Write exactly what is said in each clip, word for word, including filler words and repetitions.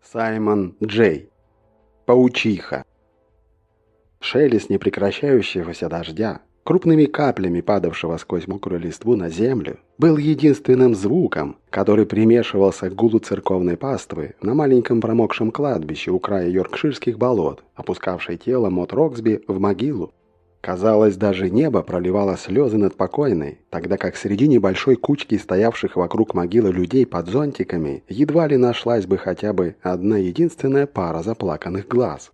Саймон Джей. Паучиха. Шелест непрекращающегося дождя, крупными каплями падавшего сквозь мокрую листву на землю, был единственным звуком, который примешивался к гулу церковной паствы на маленьком промокшем кладбище у края йоркширских болот, опускавшей тело Мот Роксби в могилу. Казалось, даже небо проливало слезы над покойной, тогда как среди небольшой кучки стоявших вокруг могилы людей под зонтиками едва ли нашлась бы хотя бы одна единственная пара заплаканных глаз.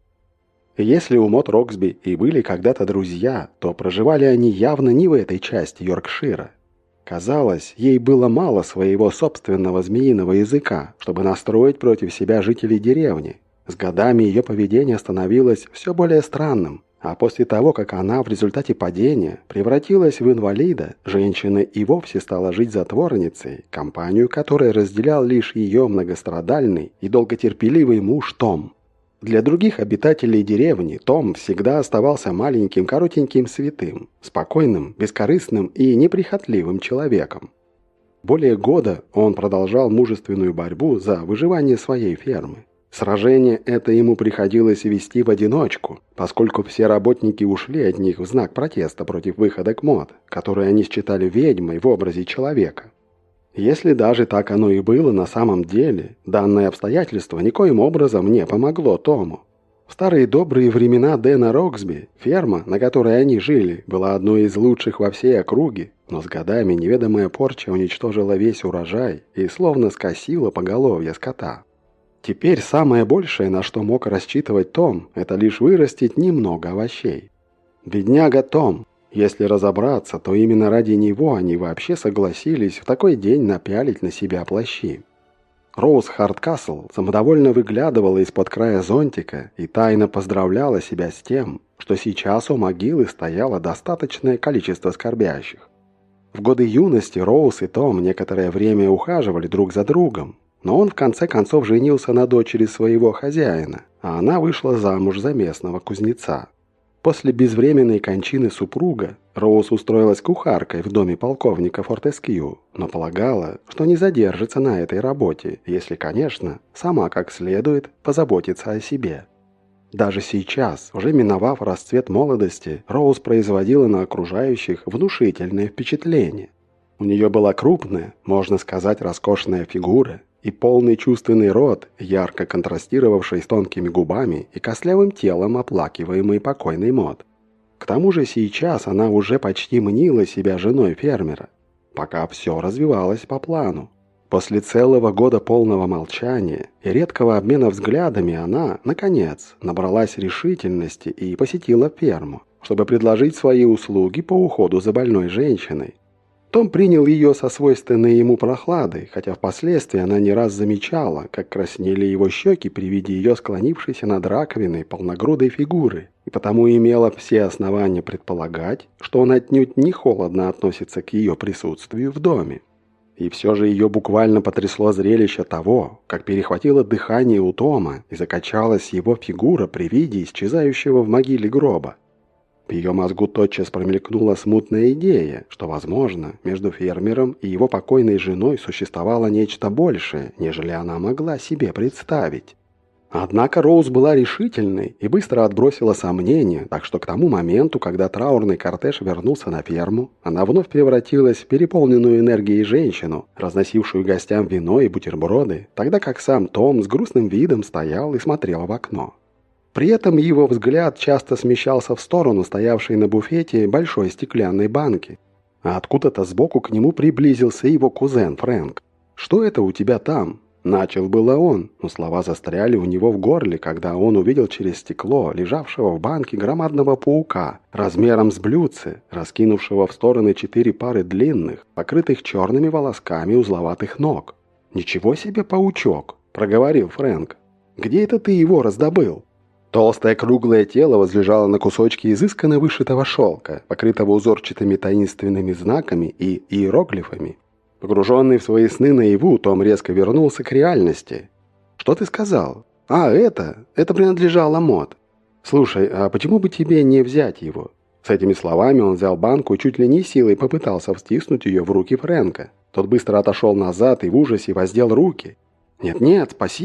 Если у Мот Роксби и были когда-то друзья, то проживали они явно не в этой части Йоркшира. Казалось, ей было мало своего собственного змеиного языка, чтобы настроить против себя жителей деревни. С годами ее поведение становилось все более странным. А после того, как она в результате падения превратилась в инвалида, женщина и вовсе стала жить затворницей, компанию которой разделял лишь ее многострадальный и долготерпеливый муж Том. Для других обитателей деревни Том всегда оставался маленьким коротеньким святым, спокойным, бескорыстным и неприхотливым человеком. Более года он продолжал мужественную борьбу за выживание своей фермы. Сражение это ему приходилось вести в одиночку, поскольку все работники ушли от них в знак протеста против выходок Мот, которые они считали ведьмой в образе человека. Если даже так оно и было на самом деле, данное обстоятельство никоим образом не помогло Тому. В старые добрые времена Дэна Роксби ферма, на которой они жили, была одной из лучших во всей округе, но с годами неведомая порча уничтожила весь урожай и словно скосила поголовье скота. Теперь самое большее, на что мог рассчитывать Том, это лишь вырастить немного овощей. Бедняга Том. Если разобраться, то именно ради него они вообще согласились в такой день напялить на себя плащи. Роуз Хардкасл самодовольно выглядывала из-под края зонтика и тайно поздравляла себя с тем, что сейчас у могилы стояло достаточное количество скорбящих. В годы юности Роуз и Том некоторое время ухаживали друг за другом, но он в конце концов женился на дочери своего хозяина, а она вышла замуж за местного кузнеца. После безвременной кончины супруга Роуз устроилась кухаркой в доме полковника Фортескью, но полагала, что не задержится на этой работе, если, конечно, сама как следует позаботится о себе. Даже сейчас, уже миновав расцвет молодости, Роуз производила на окружающих внушительное впечатление. У нее была крупная, можно сказать, роскошная фигура и полный чувственный рот, ярко контрастировавший с тонкими губами и костлявым телом оплакиваемой покойной Мот. К тому же сейчас она уже почти мнила себя женой фермера, пока все развивалось по плану. После целого года полного молчания и редкого обмена взглядами она, наконец, набралась решительности и посетила ферму, чтобы предложить свои услуги по уходу за больной женщиной. Том принял ее со свойственной ему прохладой, хотя впоследствии она не раз замечала, как краснели его щеки при виде ее склонившейся над раковиной полногрудой фигуры, и потому имела все основания предполагать, что он отнюдь не холодно относится к ее присутствию в доме. И все же ее буквально потрясло зрелище того, как перехватило дыхание у Тома и закачалась его фигура при виде исчезающего в могиле гроба. В ее мозгу тотчас промелькнула смутная идея, что, возможно, между фермером и его покойной женой существовало нечто большее, нежели она могла себе представить. Однако Роуз была решительной и быстро отбросила сомнения, так что к тому моменту, когда траурный кортеж вернулся на ферму, она вновь превратилась в переполненную энергией женщину, разносившую гостям вино и бутерброды, тогда как сам Том с грустным видом стоял и смотрел в окно. При этом его взгляд часто смещался в сторону стоявшей на буфете большой стеклянной банки. А откуда-то сбоку к нему приблизился его кузен Фрэнк. «Что это у тебя там?» Начал было он, но слова застряли у него в горле, когда он увидел через стекло лежавшего в банке громадного паука, размером с блюдце, раскинувшего в стороны четыре пары длинных, покрытых черными волосками узловатых ног. «Ничего себе паучок!» – проговорил Фрэнк. «Где это ты его раздобыл?» Толстое круглое тело возлежало на кусочке изысканно вышитого шелка, покрытого узорчатыми таинственными знаками и иероглифами. Погруженный в свои сны наяву, Том резко вернулся к реальности. «Что ты сказал?» «А, это? Это принадлежало Мот. Слушай, а почему бы тебе не взять его?» С этими словами он взял банку и чуть ли не силой попытался втиснуть ее в руки Фрэнка. Тот быстро отошел назад и в ужасе воздел руки. «Нет-нет, спасибо!» –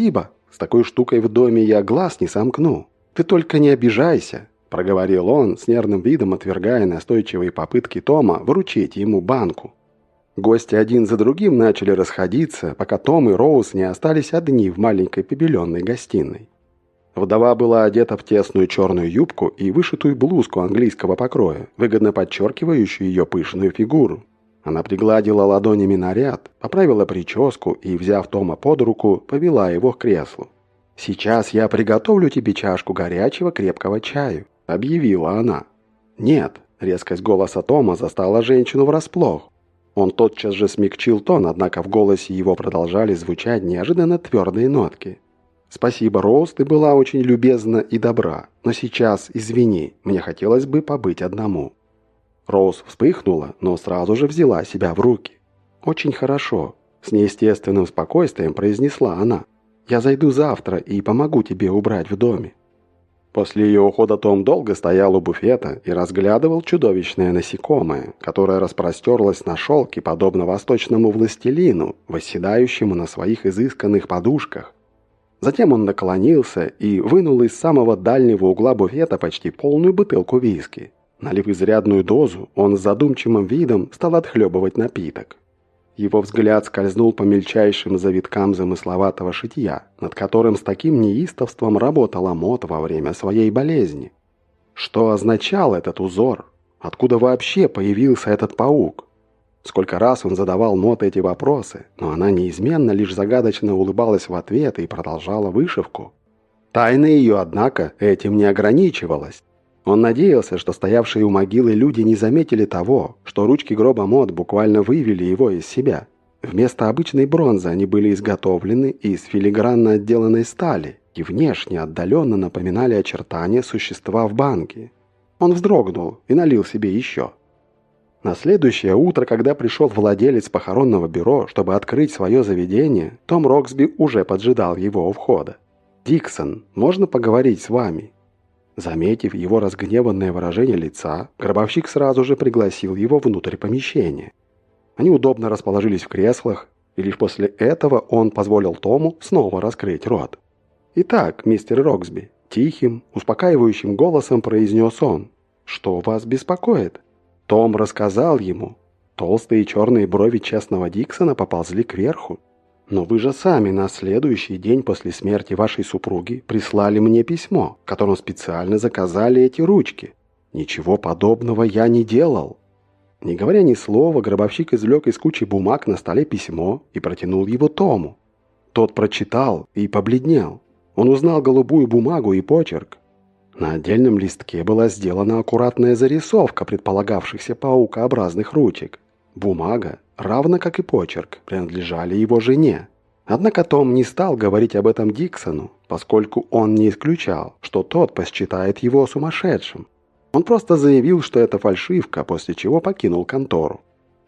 С такой штукой в доме я глаз не сомкну. Ты только не обижайся», – проговорил он, с нервным видом отвергая настойчивые попытки Тома вручить ему банку. Гости один за другим начали расходиться, пока Том и Роуз не остались одни в маленькой побеленной гостиной. Вдова была одета в тесную черную юбку и вышитую блузку английского покроя, выгодно подчеркивающую ее пышную фигуру. Она пригладила ладонями наряд, поправила прическу и, взяв Тома под руку, повела его к креслу. «Сейчас я приготовлю тебе чашку горячего крепкого чаю», — объявила она. «Нет», — резкость голоса Тома застала женщину врасплох. Он тотчас же смягчил тон, однако в голосе его продолжали звучать неожиданно твердые нотки. «Спасибо, Роуз, ты была очень любезна и добра, но сейчас, извини, мне хотелось бы побыть одному». Роуз вспыхнула, но сразу же взяла себя в руки. «Очень хорошо», — с неестественным спокойствием произнесла она. «Я зайду завтра и помогу тебе убрать в доме». После ее ухода Том долго стоял у буфета и разглядывал чудовищное насекомое, которое распростерлось на шелке, подобно восточному властелину, восседающему на своих изысканных подушках. Затем он наклонился и вынул из самого дальнего угла буфета почти полную бутылку виски. Налив изрядную дозу, он с задумчивым видом стал отхлебывать напиток. Его взгляд скользнул по мельчайшим завиткам замысловатого шитья, над которым с таким неистовством работала Мот во время своей болезни. Что означал этот узор? Откуда вообще появился этот паук? Сколько раз он задавал Мот эти вопросы, но она неизменно лишь загадочно улыбалась в ответ и продолжала вышивку. Тайна ее, однако, этим не ограничивалась. Он надеялся, что стоявшие у могилы люди не заметили того, что ручки гроба Мот буквально вывели его из себя. Вместо обычной бронзы они были изготовлены из филигранно отделанной стали и внешне отдаленно напоминали очертания существа в банке. Он вздрогнул и налил себе еще. На следующее утро, когда пришел владелец похоронного бюро, чтобы открыть свое заведение, Том Роксби уже поджидал его у входа. «Диксон, можно поговорить с вами?» Заметив его разгневанное выражение лица, гробовщик сразу же пригласил его внутрь помещения. Они удобно расположились в креслах, и лишь после этого он позволил Тому снова раскрыть рот. «Итак, мистер Роксби», – тихим, успокаивающим голосом произнес он, – «что вас беспокоит?» Том рассказал ему. Толстые черные брови честного Диксона поползли кверху. «Но вы же сами на следующий день после смерти вашей супруги прислали мне письмо, в котором специально заказали эти ручки. Ничего подобного я не делал». Не говоря ни слова, гробовщик извлек из кучи бумаг на столе письмо и протянул его Тому. Тот прочитал и побледнел. Он узнал голубую бумагу и почерк. На отдельном листке была сделана аккуратная зарисовка предполагавшихся паукообразных ручек. Бумага, равно как и почерк, принадлежали его жене. Однако Том не стал говорить об этом Диксону, поскольку он не исключал, что тот посчитает его сумасшедшим. Он просто заявил, что это фальшивка, после чего покинул контору.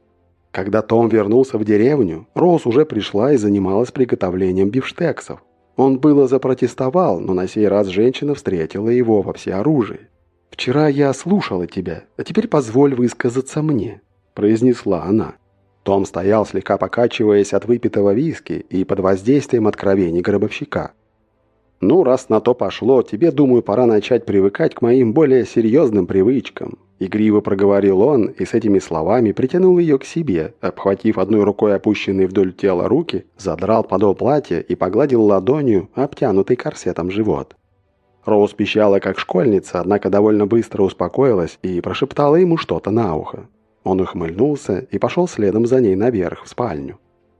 Когда Том вернулся в деревню, Роуз уже пришла и занималась приготовлением бифштексов. Он было запротестовал, но на сей раз женщина встретила его во всеоружии. «Вчера я слушала тебя, а теперь позволь высказаться мне», – произнесла она. Том стоял, слегка покачиваясь от выпитого виски и под воздействием откровений гробовщика. «Ну, раз на то пошло, тебе, думаю, пора начать привыкать к моим более серьезным привычкам», – игриво проговорил он и с этими словами притянул ее к себе, обхватив одной рукой опущенные вдоль тела руки, задрал подол платья и погладил ладонью обтянутый корсетом живот. Роуз пищала как школьница, однако довольно быстро успокоилась и прошептала ему что-то на ухо. Он ухмыльнулся и пошел следом за ней наверх в спальню.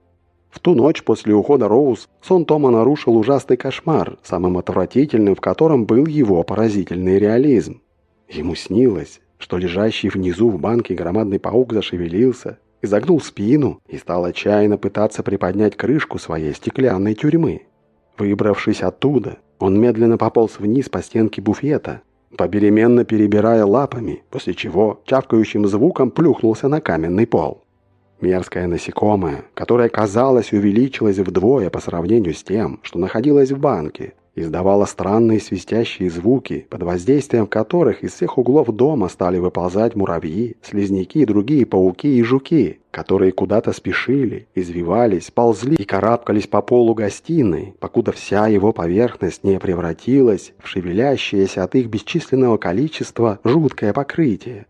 В ту ночь после ухода Роуз сон Тома нарушил ужасный кошмар, самым отвратительным в котором был его поразительный реализм. Ему снилось, что лежащий внизу в банке громадный паук зашевелился, изогнул спину и стал отчаянно пытаться приподнять крышку своей стеклянной тюрьмы. Выбравшись оттуда, он медленно пополз вниз по стенке буфета, попеременно перебирая лапами, после чего чавкающим звуком плюхнулся на каменный пол. Мерзкое насекомое, которое, казалось, увеличилось вдвое по сравнению с тем, что находилось в банке, издавала странные свистящие звуки, под воздействием которых из всех углов дома стали выползать муравьи, слизняки, другие пауки и жуки, которые куда-то спешили, извивались, ползли и карабкались по полу гостиной, покуда вся его поверхность не превратилась в шевелящееся от их бесчисленного количества жуткое покрытие.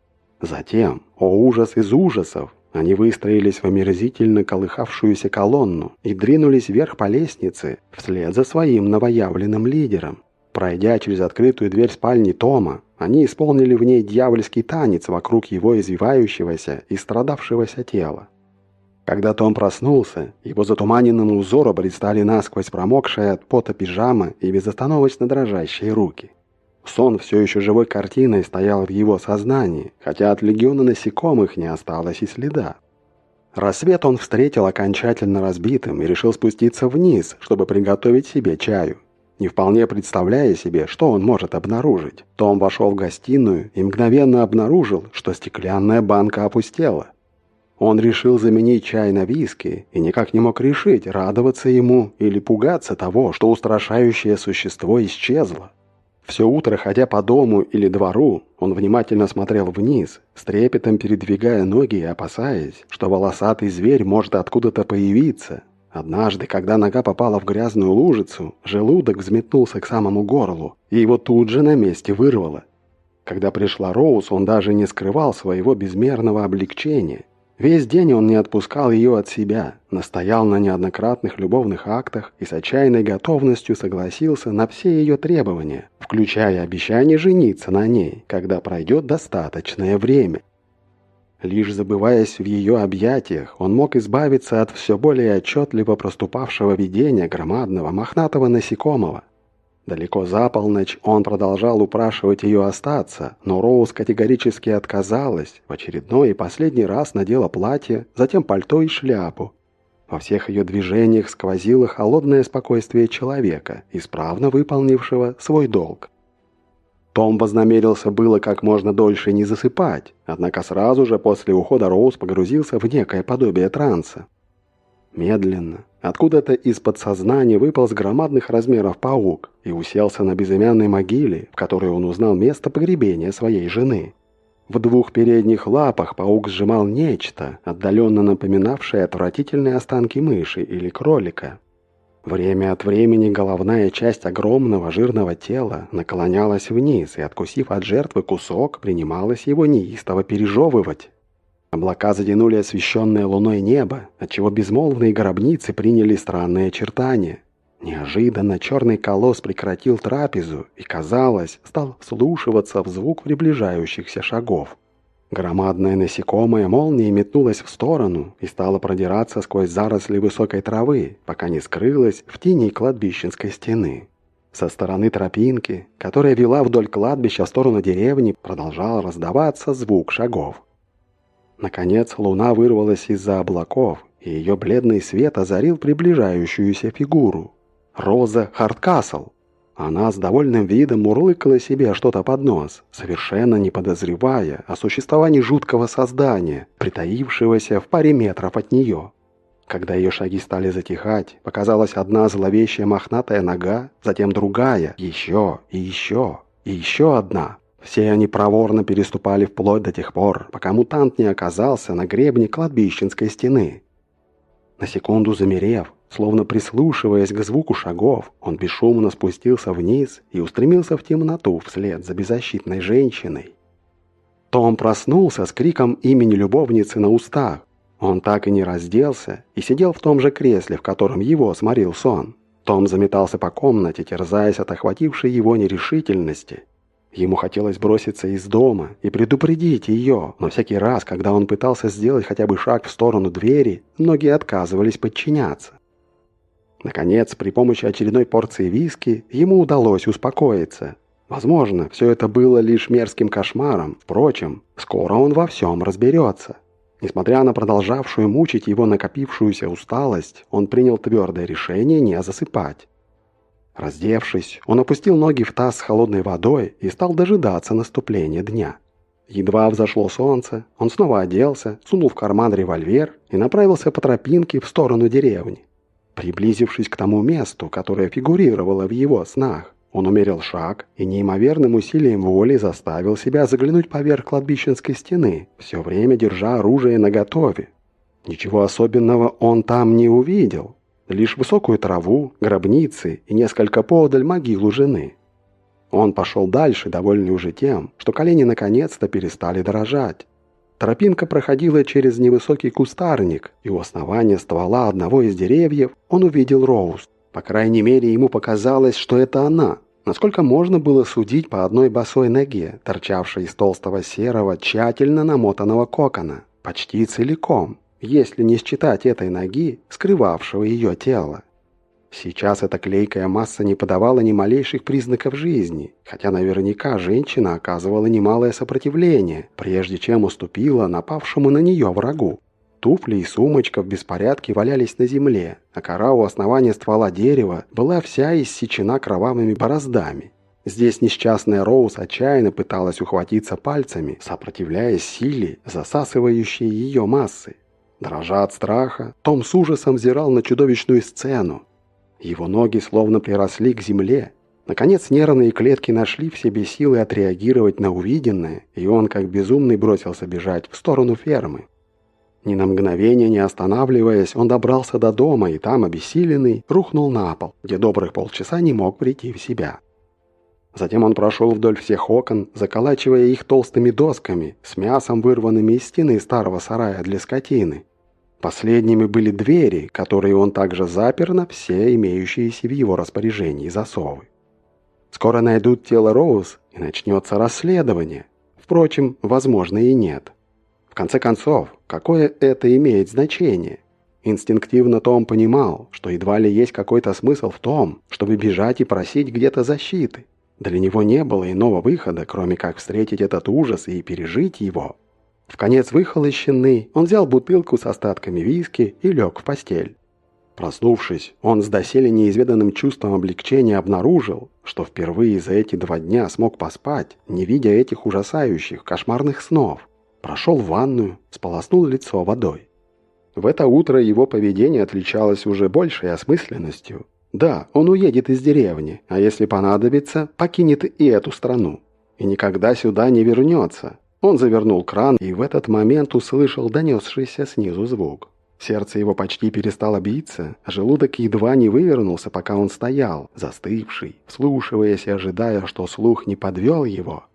Затем, о ужас из ужасов, они выстроились в омерзительно колыхавшуюся колонну и двинулись вверх по лестнице вслед за своим новоявленным лидером. Пройдя через открытую дверь спальни Тома, они исполнили в ней дьявольский танец вокруг его извивающегося и страдавшегося тела. Когда Том проснулся, его затуманенному узору предстали насквозь промокшая от пота пижама и безостановочно дрожащие руки. Сон все еще живой картиной стоял в его сознании, хотя от легиона насекомых не осталось и следа. Рассвет он встретил окончательно разбитым и решил спуститься вниз, чтобы приготовить себе чаю. Не вполне представляя себе, что он может обнаружить, Том вошел в гостиную и мгновенно обнаружил, что стеклянная банка опустела. Он решил заменить чай на виски и никак не мог решить, радоваться ему или пугаться того, что устрашающее существо исчезло. Все утро, ходя по дому или двору, он внимательно смотрел вниз, с трепетом передвигая ноги и опасаясь, что волосатый зверь может откуда-то появиться. Однажды, когда нога попала в грязную лужицу, желудок взметнулся к самому горлу, и его тут же на месте вырвало. Когда пришла Роуз, он даже не скрывал своего безмерного облегчения. Весь день он не отпускал ее от себя, настоял на неоднократных любовных актах и с отчаянной готовностью согласился на все ее требования, включая обещание жениться на ней, когда пройдет достаточное время. Лишь забываясь в ее объятиях, он мог избавиться от все более отчетливо проступавшего видения громадного мохнатого насекомого. Далеко за полночь он продолжал упрашивать ее остаться, но Роуз категорически отказалась, в очередной и последний раз надела платье, затем пальто и шляпу. Во всех ее движениях сквозило холодное спокойствие человека, исправно выполнившего свой долг. Том вознамерился было как можно дольше не засыпать, однако сразу же после ухода Роуз погрузился в некое подобие транса. Медленно, откуда-то из подсознания выполз громадных размеров паук и уселся на безымянной могиле, в которой он узнал место погребения своей жены. В двух передних лапах паук сжимал нечто, отдаленно напоминавшее отвратительные останки мыши или кролика. Время от времени головная часть огромного жирного тела наклонялась вниз и, откусив от жертвы кусок, принималась его неистово пережевывать. Облака затянули освещенное луной небо, отчего безмолвные гробницы приняли странные очертания. Неожиданно черный колосс прекратил трапезу и, казалось, стал вслушиваться в звук приближающихся шагов. Громадное насекомое молнией метнулось в сторону и стало продираться сквозь заросли высокой травы, пока не скрылось в тени кладбищенской стены. Со стороны тропинки, которая вела вдоль кладбища в сторону деревни, продолжал раздаваться звук шагов. Наконец луна вырвалась из-за облаков, и ее бледный свет озарил приближающуюся фигуру. Роза Хардкасл. Она с довольным видом мурлыкала себе что-то под нос, совершенно не подозревая о существовании жуткого создания, притаившегося в паре метров от нее. Когда ее шаги стали затихать, показалась одна зловещая мохнатая нога, затем другая, еще и еще, и еще одна. Все они проворно переступали вплоть до тех пор, пока мутант не оказался на гребне кладбищенской стены. На секунду замерев, словно прислушиваясь к звуку шагов, он бесшумно спустился вниз и устремился в темноту вслед за беззащитной женщиной. Том проснулся с криком имени любовницы на устах. Он так и не разделся и сидел в том же кресле, в котором его сморил сон. Том заметался по комнате, терзаясь от охватившей его нерешительности. Ему хотелось броситься из дома и предупредить ее, но всякий раз, когда он пытался сделать хотя бы шаг в сторону двери, ноги отказывались подчиняться. Наконец, при помощи очередной порции виски, ему удалось успокоиться. Возможно, все это было лишь мерзким кошмаром. Впрочем, скоро он во всем разберется. Несмотря на продолжавшую мучить его накопившуюся усталость, он принял твердое решение не засыпать. Раздевшись, он опустил ноги в таз с холодной водой и стал дожидаться наступления дня. Едва взошло солнце, он снова оделся, сунул в карман револьвер и направился по тропинке в сторону деревни. Приблизившись к тому месту, которое фигурировало в его снах, он умерил шаг и неимоверным усилием воли заставил себя заглянуть поверх кладбищенской стены, все время держа оружие наготове. Ничего особенного он там не увидел, лишь высокую траву, гробницы и несколько поодаль могилу жены. Он пошел дальше, довольный уже тем, что колени наконец-то перестали дрожать. Тропинка проходила через невысокий кустарник, и у основания ствола одного из деревьев он увидел Роуз. По крайней мере, ему показалось, что это она. Насколько можно было судить по одной босой ноге, торчавшей из толстого серого, тщательно намотанного кокона, почти целиком, если не считать этой ноги, скрывавшего ее тело. Сейчас эта клейкая масса не подавала ни малейших признаков жизни, хотя наверняка женщина оказывала немалое сопротивление, прежде чем уступила напавшему на нее врагу. Туфли и сумочка в беспорядке валялись на земле, а кора у основания ствола дерева была вся иссечена кровавыми бороздами. Здесь несчастная Роуз отчаянно пыталась ухватиться пальцами, сопротивляясь силе, засасывающей ее массы. Дрожа от страха, Том с ужасом взирал на чудовищную сцену. Его ноги словно приросли к земле. Наконец нервные клетки нашли в себе силы отреагировать на увиденное, и он, как безумный, бросился бежать в сторону фермы. Ни на мгновение не останавливаясь, он добрался до дома и там, обессиленный, рухнул на пол, где добрых полчаса не мог прийти в себя. Затем он прошел вдоль всех окон, заколачивая их толстыми досками, с мясом, вырванными из стены старого сарая для скотины. Последними были двери, которые он также запер на все имеющиеся в его распоряжении засовы. Скоро найдут тело Роуз, и начнется расследование. Впрочем, возможно и нет. В конце концов, какое это имеет значение? Инстинктивно Том понимал, что едва ли есть какой-то смысл в том, чтобы бежать и просить где-то защиты. Для него не было иного выхода, кроме как встретить этот ужас и пережить его. Вконец выхолощенный, он взял бутылку с остатками виски и лег в постель. Проснувшись, он с доселе неизведанным чувством облегчения обнаружил, что впервые за эти два дня смог поспать, не видя этих ужасающих, кошмарных снов. Прошел в ванную, сполоснул лицо водой. В это утро его поведение отличалось уже большей осмысленностью. Да, он уедет из деревни, а если понадобится, покинет и эту страну. И никогда сюда не вернется. Он завернул кран и в этот момент услышал донесшийся снизу звук. Сердце его почти перестало биться, а желудок едва не вывернулся, пока он стоял, застывший, вслушиваясь и ожидая, что слух не подвел его.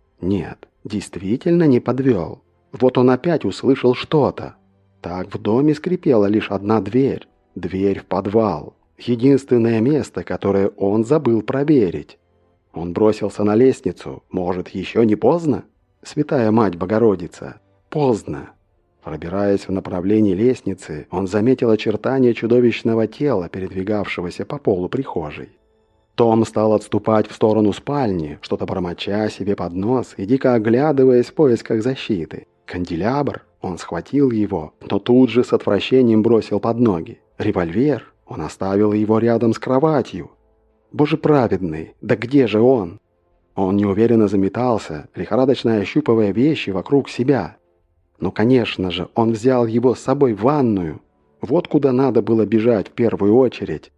Нет, действительно не подвел. Вот он опять услышал что-то. Так в доме скрипела лишь одна дверь. Дверь в подвал. Единственное место, которое он забыл проверить. Он бросился на лестницу. Может, еще не поздно? Святая Мать Богородица. Поздно. Пробираясь в направлении лестницы, он заметил очертания чудовищного тела, передвигавшегося по полу прихожей. Том стал отступать в сторону спальни, что-то бормоча себе под нос и дико оглядываясь в поисках защиты. Канделябр, он схватил его, но тут же с отвращением бросил под ноги. Револьвер, он оставил его рядом с кроватью. Боже праведный, да где же он? Он неуверенно заметался, лихорадочно ощупывая вещи вокруг себя. Но, конечно же, он взял его с собой в ванную. Вот куда надо было бежать в первую очередь.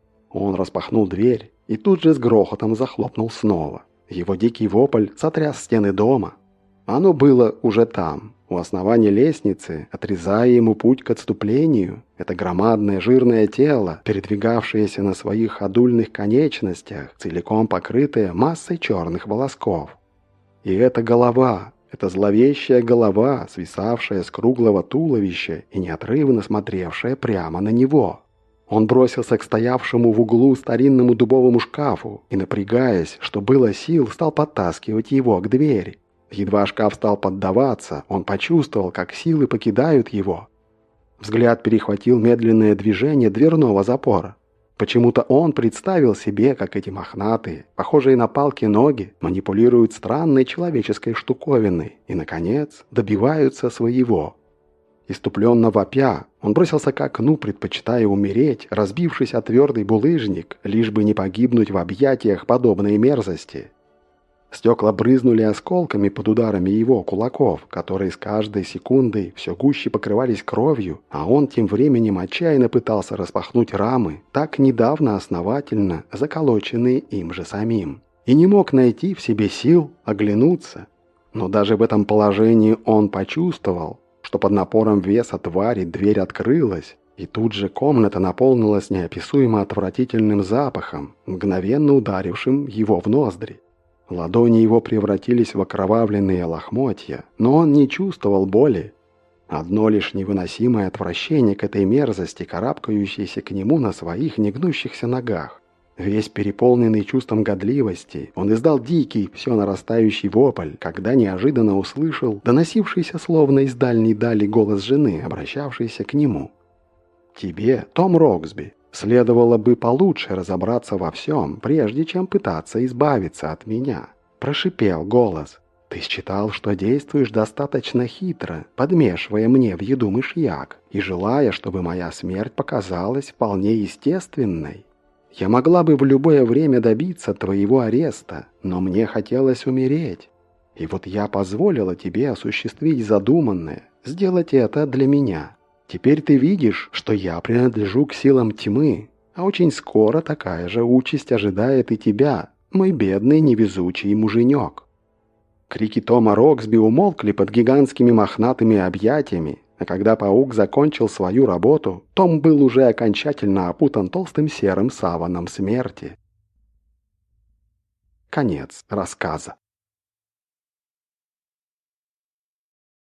Он распахнул дверь и тут же с грохотом захлопнул снова. Его дикий вопль сотряс стены дома. Оно было уже там, у основания лестницы, отрезая ему путь к отступлению. Это громадное жирное тело, передвигавшееся на своих ходульных конечностях, целиком покрытое массой черных волосков. И эта голова, эта зловещая голова, свисавшая с круглого туловища и неотрывно смотревшая прямо на него. Он бросился к стоявшему в углу старинному дубовому шкафу и, напрягаясь, что было сил, стал подтаскивать его к двери. Едва шкаф стал поддаваться, он почувствовал, как силы покидают его. Взгляд перехватил медленное движение дверного запора. Почему-то он представил себе, как эти мохнатые, похожие на палки ноги, манипулируют странной человеческой штуковиной и, наконец, добиваются своего. Иступленно вопя, он бросился к окну, предпочитая умереть, разбившись о твердый булыжник, лишь бы не погибнуть в объятиях подобной мерзости. Стекла брызнули осколками под ударами его кулаков, которые с каждой секундой все гуще покрывались кровью, а он тем временем отчаянно пытался распахнуть рамы, так недавно основательно заколоченные им же самим. И не мог найти в себе сил оглянуться. Но даже в этом положении он почувствовал, что под напором веса твари дверь открылась, и тут же комната наполнилась неописуемо отвратительным запахом, мгновенно ударившим его в ноздри. Ладони его превратились в окровавленные лохмотья, но он не чувствовал боли. Одно лишь невыносимое отвращение к этой мерзости, карабкающейся к нему на своих негнущихся ногах. Весь переполненный чувством годливости, он издал дикий, все нарастающий вопль, когда неожиданно услышал доносившийся словно из дальней дали голос жены, обращавшейся к нему. «Тебе, Том Роксби, следовало бы получше разобраться во всем, прежде чем пытаться избавиться от меня», – прошипел голос. «Ты считал, что действуешь достаточно хитро, подмешивая мне в еду мышьяк и желая, чтобы моя смерть показалась вполне естественной. Я могла бы в любое время добиться твоего ареста, но мне хотелось умереть. И вот я позволила тебе осуществить задуманное, сделать это для меня. Теперь ты видишь, что я принадлежу к силам тьмы, а очень скоро такая же участь ожидает и тебя, мой бедный невезучий муженек». Крики Тома Роксби умолкли под гигантскими мохнатыми объятиями, а когда паук закончил свою работу, Том был уже окончательно опутан толстым серым саваном смерти. Конец рассказа.